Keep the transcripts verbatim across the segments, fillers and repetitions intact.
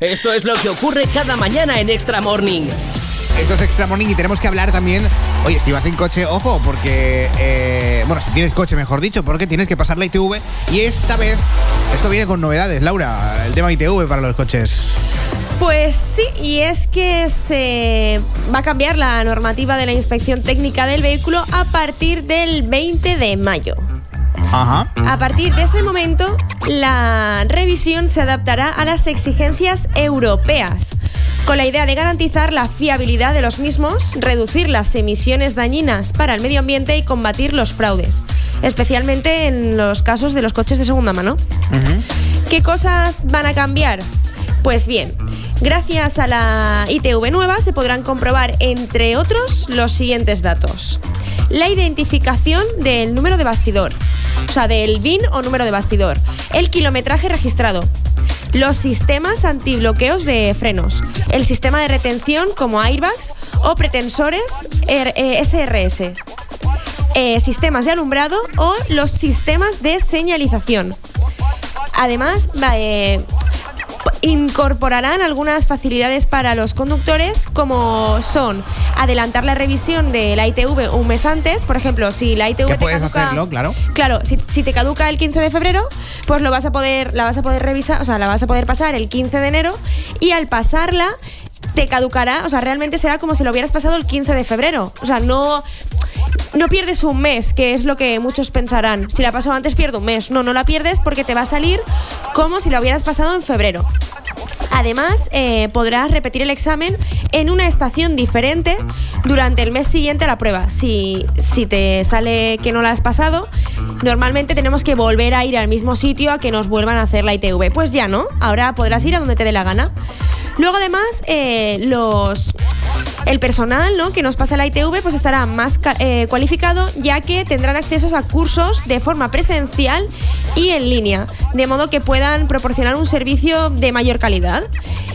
Esto es lo que ocurre cada mañana en Extra Morning. Esto es Extra Morning y tenemos que hablar también. Oye, si vas en coche, ojo, porque eh, bueno, si tienes coche, mejor dicho, porque tienes que pasar la I T V. Y esta vez, esto viene con novedades, Laura, el tema I T V para los coches. Pues sí, y es que se va a cambiar la normativa de la inspección técnica del vehículo a partir del veinte de mayo. Ajá. A partir de ese momento, la revisión se adaptará a las exigencias europeas, con la idea de garantizar la fiabilidad de los mismos, reducir las emisiones dañinas para el medio ambiente y combatir los fraudes, especialmente en los casos de los coches de segunda mano. Uh-huh. ¿Qué cosas van a cambiar? Pues bien, gracias a la I T V nueva se podrán comprobar, entre otros, los siguientes datos. La identificación del número de bastidor, o sea, del V I N o número de bastidor, el kilometraje registrado, los sistemas antibloqueos de frenos, el sistema de retención como airbags o pretensores S R S, eh, sistemas de alumbrado o los sistemas de señalización. Además, eh, incorporarán algunas facilidades para los conductores, como son adelantar la revisión de la I T V un mes antes. Por ejemplo, si la I T V que te puedes caduca, hacerlo, claro. Claro, si, si te caduca el quince de febrero, pues lo vas a poder, la vas a poder revisar, o sea, la vas a poder pasar el quince de enero y al pasarla te caducará, o sea, realmente será como si lo hubieras pasado el quince de febrero. O sea, no no pierdes un mes, que es lo que muchos pensarán. Si la paso antes pierdo un mes. No, no la pierdes porque te va a salir como si la hubieras pasado en febrero. Además, eh, podrás repetir el examen en una estación diferente durante el mes siguiente a la prueba. Si, si te sale que no la has pasado, normalmente tenemos que volver a ir al mismo sitio a que nos vuelvan a hacer la I T V. Pues ya no, ahora podrás ir a donde te dé la gana. Luego, además, eh, los... el personal, ¿no?, que nos pasa la I T V pues estará más eh, cualificado, ya que tendrán accesos a cursos de forma presencial y en línea, de modo que puedan proporcionar un servicio de mayor calidad.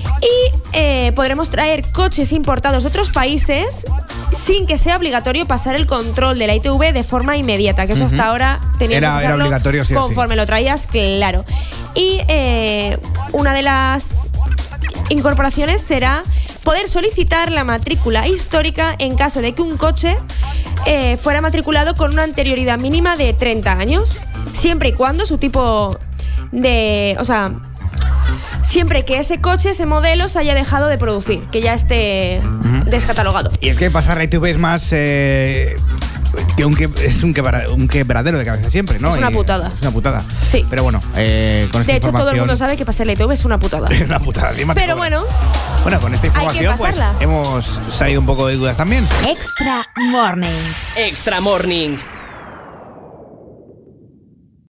Y eh, podremos traer coches importados de otros países sin que sea obligatorio pasar el control de la I T V de forma inmediata, que eso uh-huh. hasta ahora tenías era, que hacerlo era obligatorio, sí, conforme sí. lo traías, claro. Y eh, una de las incorporaciones será poder solicitar la matrícula histórica en caso de que un coche eh, fuera matriculado con una anterioridad mínima de treinta años, siempre y cuando su tipo de... o sea, siempre que ese coche, ese modelo, se haya dejado de producir, que ya esté uh-huh. descatalogado. Y es que pasar la I T V es más... Eh... que un que, es un, quebra, un quebradero de cabeza siempre, ¿no? Es una putada. Es una putada. Sí. Pero bueno, eh, con esta de hecho, información... todo el mundo sabe que pasar la I T V es una putada. Es una putada. Pero bueno... Bueno, con esta información pues hemos salido un poco de dudas también. Extra Morning. Extra Morning.